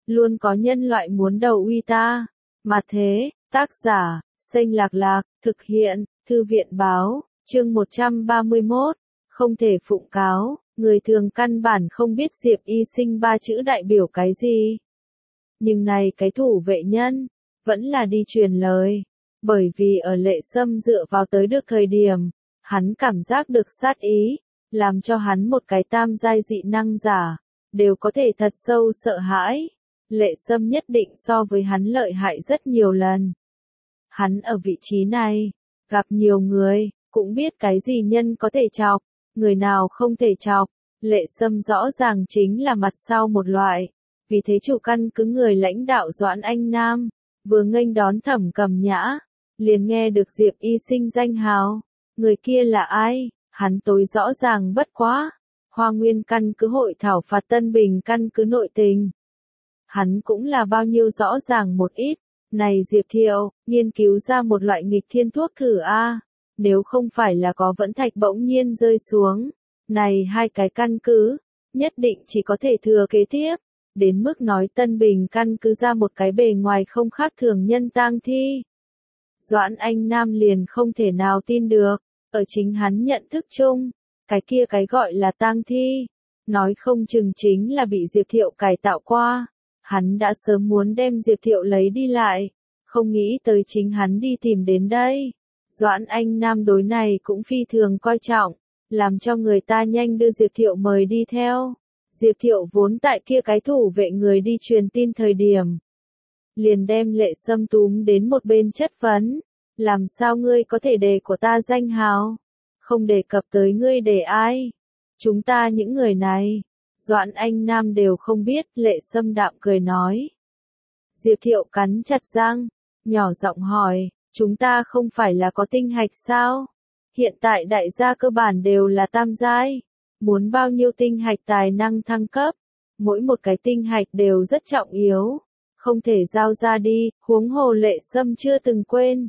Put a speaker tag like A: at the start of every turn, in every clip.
A: luôn có nhân loại muốn đầu uy ta. Mà thế, tác giả, Xanh Lạc Lạc, thực hiện, Thư viện báo, chương 131, không thể phụng cáo, người thường căn bản không biết Diệp Y Sinh ba chữ đại biểu cái gì. Nhưng này cái thủ vệ nhân, vẫn là đi truyền lời, bởi vì ở Lệ Sâm dựa vào tới được thời điểm, hắn cảm giác được sát ý, làm cho hắn một cái tam giai dị năng giả, đều có thể thật sâu sợ hãi. Lệ Sâm nhất định so với hắn lợi hại rất nhiều lần. Hắn ở vị trí này, gặp nhiều người, cũng biết cái gì nhân có thể chọc, người nào không thể chọc. Lệ Sâm rõ ràng chính là mặt sau một loại, vì thế chủ căn cứ người lãnh đạo Doãn Anh Nam, vừa nghênh đón Thẩm Cầm Nhã, liền nghe được Diệp Y Sinh danh hào. Người kia là ai? Hắn tối rõ ràng bất quá. Hoa Nguyên căn cứ hội thảo phạt Tân Bình căn cứ nội tình. Hắn cũng là bao nhiêu rõ ràng một ít. Này Diệp Thiệu, nghiên cứu ra một loại nghịch thiên thuốc thử a. Nếu không phải là có vẫn thạch bỗng nhiên rơi xuống, này hai cái căn cứ, nhất định chỉ có thể thừa kế tiếp. Đến mức nói Tân Bình căn cứ ra một cái bề ngoài không khác thường nhân tang thi. Doãn Anh Nam liền không thể nào tin được, ở chính hắn nhận thức chung, cái kia cái gọi là tang thi, nói không chừng chính là bị Diệp Thiệu cải tạo qua. Hắn đã sớm muốn đem Diệp Thiệu lấy đi lại, không nghĩ tới chính hắn đi tìm đến đây. Doãn Anh Nam đối này cũng phi thường coi trọng, làm cho người ta nhanh đưa Diệp Thiệu mời đi theo. Diệp Thiệu vốn tại kia cái thủ vệ người đi truyền tin thời điểm, liền đem Lệ Sâm túm đến một bên chất vấn, làm sao ngươi có thể đề của ta danh hào, không đề cập tới ngươi để ai, chúng ta những người này, Doãn Anh Nam đều không biết. Lệ Sâm đạm cười nói. Diệp Thiệu cắn chặt răng, nhỏ giọng hỏi, chúng ta không phải là có tinh hạch sao? Hiện tại đại gia cơ bản đều là tam giai, muốn bao nhiêu tinh hạch tài năng thăng cấp, mỗi một cái tinh hạch đều rất trọng yếu, không thể giao ra đi, huống hồ Lệ Sâm chưa từng quên.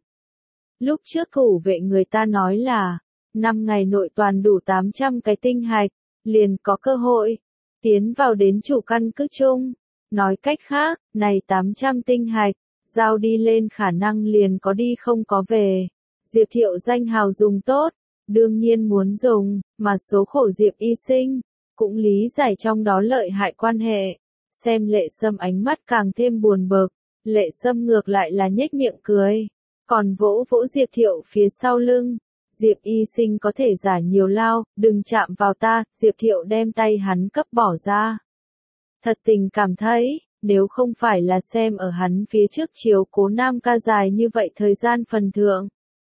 A: Lúc trước thủ vệ người ta nói là, 5 ngày nội toàn đủ 800 cái tinh hạch, liền có cơ hội tiến vào đến chủ căn cứ chung. Nói cách khác, này 800 tinh hạch, giao đi lên khả năng liền có đi không có về. Diệp Thiệu danh hào dùng tốt, đương nhiên muốn dùng, mà số khổ Diệp Y Sinh, cũng lý giải trong đó lợi hại quan hệ. Xem Lệ Sâm ánh mắt càng thêm buồn bực, Lệ Sâm ngược lại là nhếch miệng cười, còn vỗ vỗ Diệp Thiệu phía sau lưng. Diệp Y Sinh có thể giả nhiều lao, đừng chạm vào ta. Diệp Thiệu đem tay hắn cấp bỏ ra. Thật tình cảm thấy, nếu không phải là xem ở hắn phía trước chiếu cố Nam ca dài như vậy thời gian phần thượng,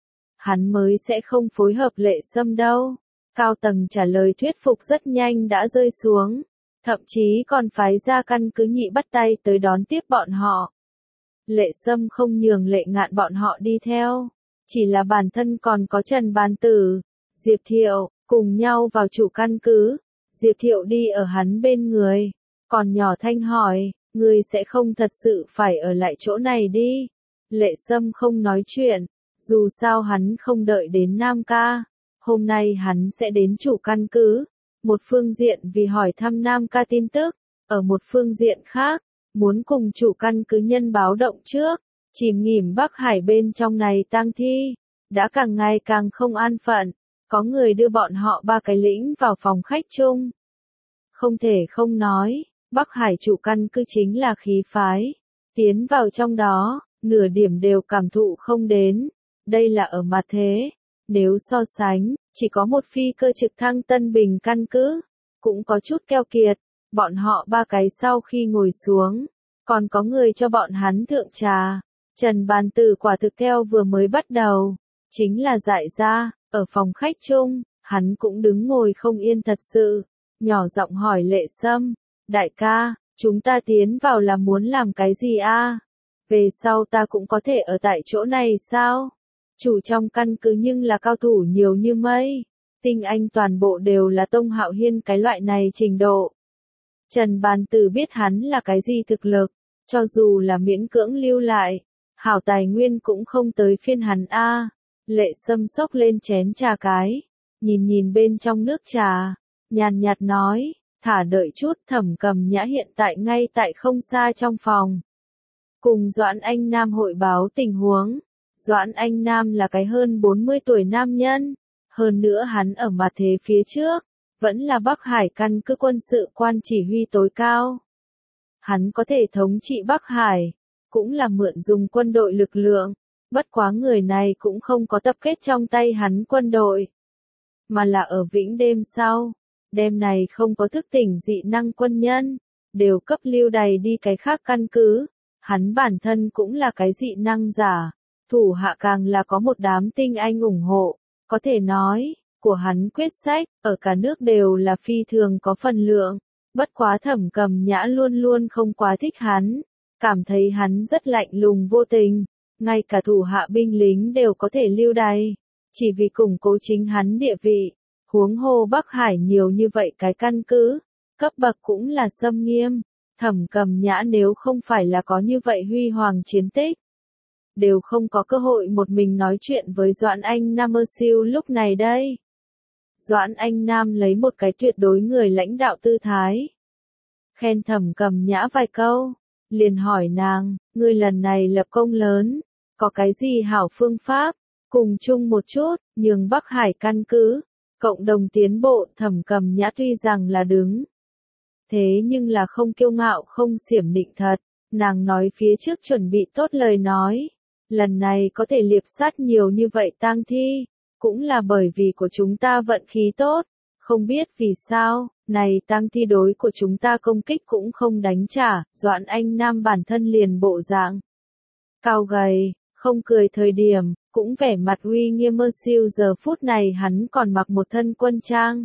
A: hắn mới sẽ không phối hợp Lệ Sâm đâu. Cao tầng trả lời thuyết phục rất nhanh đã rơi xuống, thậm chí còn phái ra căn cứ nhị bắt tay tới đón tiếp bọn họ. Lệ Sâm không nhường Lệ Ngạn bọn họ đi theo, chỉ là bản thân còn có Trần Bàn Tử, Diệp Thiệu, cùng nhau vào chủ căn cứ. Diệp Thiệu đi ở hắn bên người, còn nhỏ thanh hỏi, ngươi sẽ không thật sự phải ở lại chỗ này đi. Lệ Sâm không nói chuyện, dù sao hắn không đợi đến Nam ca, hôm nay hắn sẽ đến chủ căn cứ. Một phương diện vì hỏi thăm Nam ca tin tức, ở một phương diện khác, muốn cùng chủ căn cứ nhân báo động trước, chìm nghỉm Bắc Hải bên trong này tang thi, đã càng ngày càng không an phận, có người đưa bọn họ ba cái lĩnh vào phòng khách chung. Không thể không nói, Bắc Hải chủ căn cứ chính là khí phái, tiến vào trong đó, nửa điểm đều cảm thụ không đến, đây là ở mặt thế, nếu so sánh, chỉ có một phi cơ trực thăng Tân Bình căn cứ, cũng có chút keo kiệt. Bọn họ ba cái sau khi ngồi xuống, còn có người cho bọn hắn thượng trà. Trần Bàn Tử quả thực theo vừa mới bắt đầu, chính là dại ra, ở phòng khách chung, hắn cũng đứng ngồi không yên thật sự, nhỏ giọng hỏi Lệ Sâm, đại ca, chúng ta tiến vào là muốn làm cái gì a? Về sau ta cũng có thể ở tại chỗ này sao? Chủ trong căn cứ nhưng là cao thủ nhiều như mây, tinh anh toàn bộ đều là Tông Hạo Hiên cái loại này trình độ. Trần Bàn Tử biết hắn là cái gì thực lực, cho dù là miễn cưỡng lưu lại, hảo tài nguyên cũng không tới phiên hắn a. Lệ Sâm xốc lên chén trà cái, nhìn nhìn bên trong nước trà, nhàn nhạt nói, thả đợi chút. Thẩm Cầm Nhã hiện tại ngay tại không xa trong phòng. Cùng Doãn Anh Nam hội báo tình huống. Doãn Anh Nam là cái hơn 40 tuổi nam nhân. Hơn nữa hắn ở mặt thế phía trước, vẫn là Bắc Hải căn cứ quân sự quan chỉ huy tối cao. Hắn có thể thống trị Bắc Hải, cũng là mượn dùng quân đội lực lượng. Bất quá người này cũng không có tập kết trong tay hắn quân đội, mà là ở Vĩnh Đêm sau. Đêm này không có thức tỉnh dị năng quân nhân, đều cấp lưu đày đi cái khác căn cứ. Hắn bản thân cũng là cái dị năng giả, thủ hạ càng là có một đám tinh anh ủng hộ, có thể nói, của hắn quyết sách, ở cả nước đều là phi thường có phần lượng. Bất quá Thẩm Cầm Nhã luôn luôn không quá thích hắn, cảm thấy hắn rất lạnh lùng vô tình, ngay cả thủ hạ binh lính đều có thể lưu đày, chỉ vì củng cố chính hắn địa vị. Huống hồ Bắc Hải nhiều như vậy cái căn cứ, cấp bậc cũng là xâm nghiêm. Thẩm Cầm Nhã nếu không phải là có như vậy huy hoàng chiến tích, đều không có cơ hội một mình nói chuyện với Doãn Anh Nam siêu lúc này đây. Doãn Anh Nam lấy một cái tuyệt đối người lãnh đạo tư thái, khen Thẩm Cầm Nhã vài câu, liền hỏi nàng, ngươi lần này lập công lớn, có cái gì hảo phương pháp, cùng chung một chút, nhường Bắc Hải căn cứ, cộng đồng tiến bộ. Thẩm Cầm Nhã tuy rằng là đứng, thế nhưng là không kiêu ngạo không xiểm nịnh thật, nàng nói phía trước chuẩn bị tốt lời nói, lần này có thể liệp sát nhiều như vậy tang thi, cũng là bởi vì của chúng ta vận khí tốt, không biết vì sao, này tang thi đối của chúng ta công kích cũng không đánh trả. Doãn Anh Nam bản thân liền bộ dạng cao gầy, không cười thời điểm, cũng vẻ mặt uy nghiêm siêu. Giờ phút này hắn còn mặc một thân quân trang,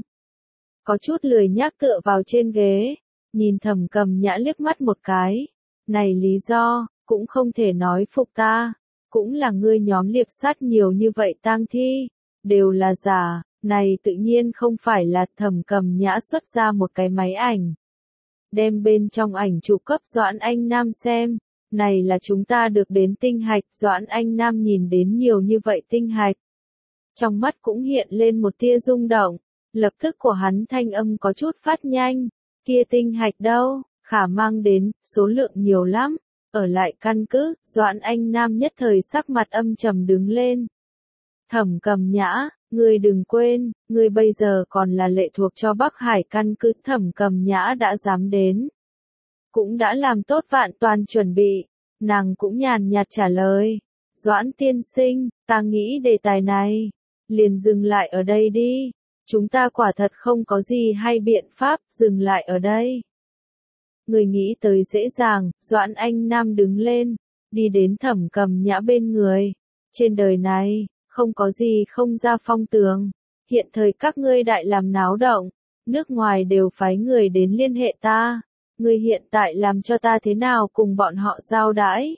A: có chút lười nhác tựa vào trên ghế, nhìn Thẩm Cầm Nhã liếc mắt một cái. Này lý do, cũng không thể nói phục ta, cũng là ngươi nhóm liệp sát nhiều như vậy tang thi, đều là giả, này tự nhiên không phải là. Thẩm Cầm Nhã xuất ra một cái máy ảnh, đem bên trong ảnh chụp cấp Doãn Anh Nam xem, này là chúng ta được đến tinh hạch. Doãn Anh Nam nhìn đến nhiều như vậy tinh hạch, trong mắt cũng hiện lên một tia rung động, lập tức của hắn thanh âm có chút phát nhanh, kia tinh hạch đâu, khả mang đến, số lượng nhiều lắm, ở lại căn cứ. Doãn Anh Nam nhất thời sắc mặt âm trầm đứng lên. Thẩm Cầm Nhã, ngươi đừng quên, ngươi bây giờ còn là lệ thuộc cho Bắc Hải căn cứ. Thẩm Cầm Nhã đã dám đến, cũng đã làm tốt vạn toàn chuẩn bị, nàng cũng nhàn nhạt trả lời, Doãn tiên sinh, ta nghĩ đề tài này, liền dừng lại ở đây đi, chúng ta quả thật không có gì hay biện pháp, dừng lại ở đây. Người nghĩ tới dễ dàng. Doãn Anh Nam đứng lên, đi đến Thẩm Cầm Nhã bên người, trên đời này, không có gì không ra phong tường, hiện thời các ngươi đại làm náo động, nước ngoài đều phái người đến liên hệ ta, ngươi hiện tại làm cho ta thế nào cùng bọn họ giao đãi.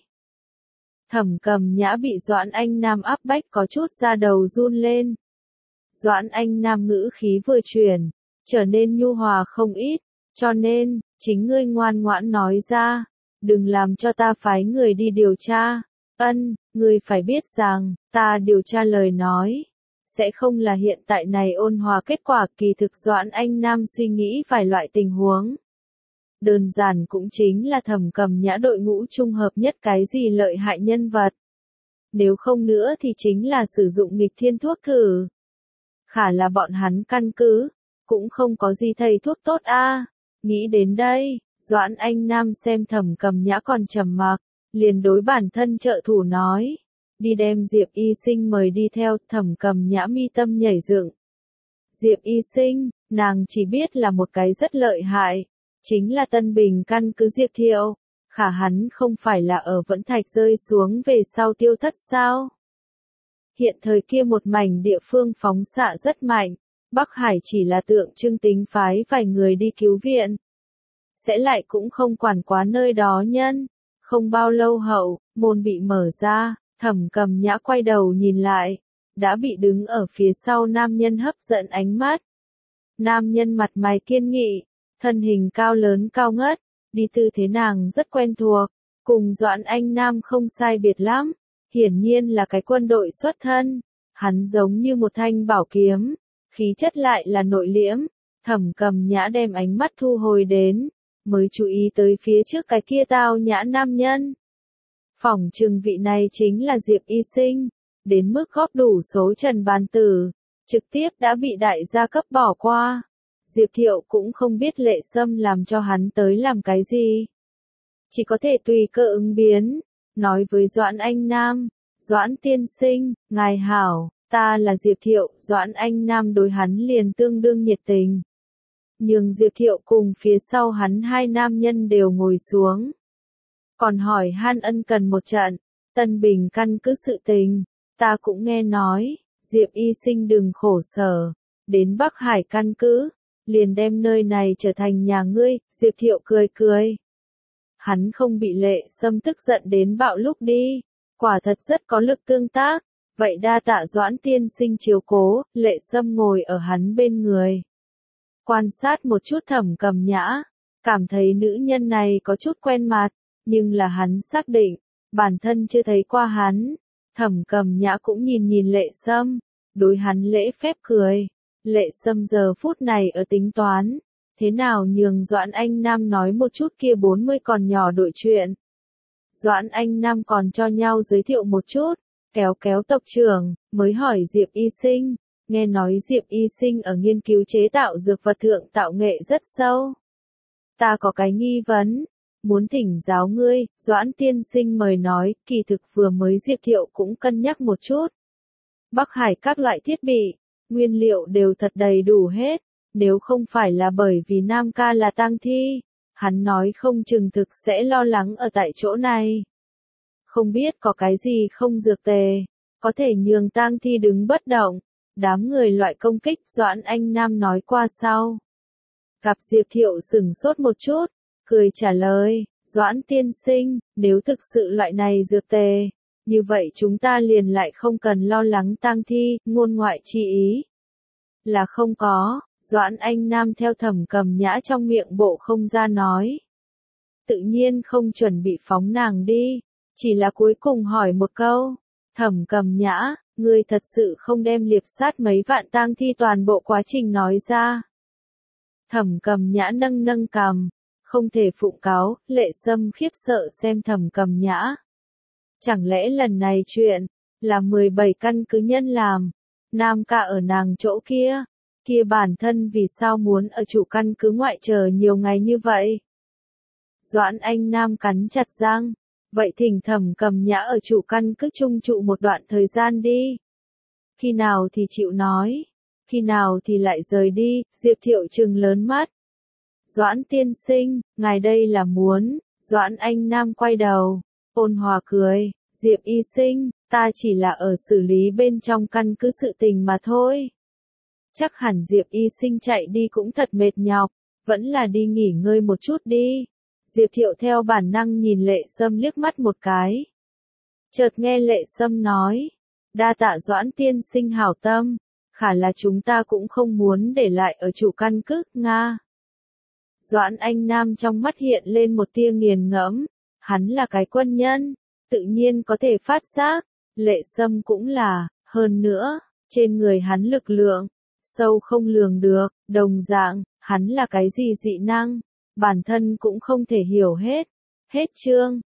A: Thẩm Cầm Nhã bị Doãn Anh Nam áp bách có chút da đầu run lên. Doãn Anh Nam ngữ khí vừa chuyển, trở nên nhu hòa không ít, cho nên, chính ngươi ngoan ngoãn nói ra, đừng làm cho ta phái người đi điều tra. Ngươi phải biết rằng, ta điều tra lời nói, sẽ không là hiện tại này ôn hòa kết quả. Kỳ thực Doãn Anh Nam suy nghĩ vài loại tình huống. Đơn giản cũng chính là Thẩm Cầm Nhã đội ngũ trung hợp nhất cái gì lợi hại nhân vật. Nếu không nữa thì chính là sử dụng nghịch thiên thuốc thử. Khả là bọn hắn căn cứ, cũng không có gì thầy thuốc tốt a. Nghĩ đến đây, Doãn Anh Nam xem Thẩm Cầm Nhã còn trầm mặc, liền đối bản thân trợ thủ nói, đi đem Diệp Y Sinh mời đi theo. Thẩm Cầm Nhã mi tâm nhảy dựng. Diệp Y Sinh, nàng chỉ biết là một cái rất lợi hại, chính là Tân Bình căn cứ Diệp Thiệu, khả hắn không phải là ở Vẫn Thạch rơi xuống về sau tiêu thất sao? Hiện thời kia một mảnh địa phương phóng xạ rất mạnh, Bắc Hải chỉ là tượng trưng tính phái vài người đi cứu viện, sẽ lại cũng không quản quá nơi đó nhân. Không bao lâu hậu, môn bị mở ra, Thẩm Cầm Nhã quay đầu nhìn lại, đã bị đứng ở phía sau nam nhân hấp dẫn ánh mắt. Nam nhân mặt mày kiên nghị, thân hình cao lớn cao ngất, đi tư thế nàng rất quen thuộc, cùng Doãn Anh Nam không sai biệt lắm, hiển nhiên là cái quân đội xuất thân, hắn giống như một thanh bảo kiếm, khí chất lại là nội liễm, Thẩm Cầm Nhã đem ánh mắt thu hồi đến, mới chú ý tới phía trước cái kia tao nhã nam nhân. Phỏng chừng vị này chính là Diệp Y Sinh, đến mức góp đủ số trần bàn tử, trực tiếp đã bị đại gia cấp bỏ qua. Diệp Thiệu cũng không biết Lệ Sâm làm cho hắn tới làm cái gì. Chỉ có thể tùy cơ ứng biến, nói với Doãn Anh Nam, Doãn tiên sinh, ngài hảo, ta là Diệp Thiệu, Doãn Anh Nam đối hắn liền tương đương nhiệt tình. Nhưng Diệp Thiệu cùng phía sau hắn hai nam nhân đều ngồi xuống. Còn hỏi han ân cần một trận, Tân Bình căn cứ sự tình, ta cũng nghe nói, Diệp Y Sinh đừng khổ sở, đến Bắc Hải căn cứ, liền đem nơi này trở thành nhà ngươi, Diệp Thiệu cười cười. Hắn không bị Lệ Sâm tức giận đến bạo lúc đi, quả thật rất có lực tương tác, vậy đa tạ Doãn tiên sinh chiếu cố, Lệ Sâm ngồi ở hắn bên người. Quan sát một chút Thẩm Cầm Nhã, cảm thấy nữ nhân này có chút quen mặt, nhưng là hắn xác định, bản thân chưa thấy qua hắn. Thẩm Cầm Nhã cũng nhìn nhìn Lệ Sâm, đối hắn lễ phép cười. Lệ Sâm giờ phút này ở tính toán, thế nào nhường Doãn Anh Nam nói một chút kia 40 còn nhỏ đội chuyện. Doãn Anh Nam còn cho nhau giới thiệu một chút, kéo kéo tộc trưởng, mới hỏi Diệp Y Sinh, nghe nói Diệp Y Sinh ở nghiên cứu chế tạo dược vật thượng tạo nghệ rất sâu. Ta có cái nghi vấn, muốn thỉnh giáo ngươi, Doãn tiên sinh mời nói, kỳ thực vừa mới Diệp Thiệu cũng cân nhắc một chút. Bắc Hải các loại thiết bị, nguyên liệu đều thật đầy đủ hết, nếu không phải là bởi vì Nam ca là tang thi, hắn nói không chừng thực sẽ lo lắng ở tại chỗ này. Không biết có cái gì không dược tề, có thể nhường tang thi đứng bất động, đám người loại công kích Doãn Anh Nam nói qua sau. Gặp Diệp Thiệu sửng sốt một chút, cười trả lời, Doãn tiên sinh, nếu thực sự loại này dược tề, như vậy chúng ta liền lại không cần lo lắng tang thi, ngôn ngoại chi ý. Là không có, Doãn Anh Nam theo Thẩm Cầm Nhã trong miệng bộ không ra nói. Tự nhiên không chuẩn bị phóng nàng đi, chỉ là cuối cùng hỏi một câu, Thẩm Cầm Nhã, ngươi thật sự không đem liệp sát mấy vạn tang thi toàn bộ quá trình nói ra. Thẩm Cầm Nhã nâng nâng cằm, không thể phụng cáo, Lệ Sâm khiếp sợ xem Thẩm Cầm Nhã. Chẳng lẽ lần này chuyện, là 17 căn cứ nhân làm, Nam ca ở nàng chỗ kia, kia bản thân vì sao muốn ở chủ căn cứ ngoại chờ nhiều ngày như vậy? Doãn Anh Nam cắn chặt răng, vậy thỉnh Thẩm Cầm Nhã ở chủ căn cứ chung trụ một đoạn thời gian đi. Khi nào thì chịu nói, khi nào thì lại rời đi, Diệp Thiệu trừng lớn mắt. Doãn tiên sinh, ngài đây là muốn, Doãn Anh Nam quay đầu, ôn hòa cười, Diệp Y Sinh, ta chỉ là ở xử lý bên trong căn cứ sự tình mà thôi. Chắc hẳn Diệp Y Sinh chạy đi cũng thật mệt nhọc, vẫn là đi nghỉ ngơi một chút đi. Diệp Thiệu theo bản năng nhìn Lệ Sâm liếc mắt một cái. Chợt nghe Lệ Sâm nói, đa tạ Doãn tiên sinh hảo tâm, khả là chúng ta cũng không muốn để lại ở chủ căn cứ, Nga. Doãn Anh Nam trong mắt hiện lên một tia nghiền ngẫm, hắn là cái quân nhân, tự nhiên có thể phát giác, Lệ Sâm cũng là, hơn nữa, trên người hắn lực lượng, sâu không lường được, đồng dạng, hắn là cái gì dị năng, bản thân cũng không thể hiểu hết. Hết chương.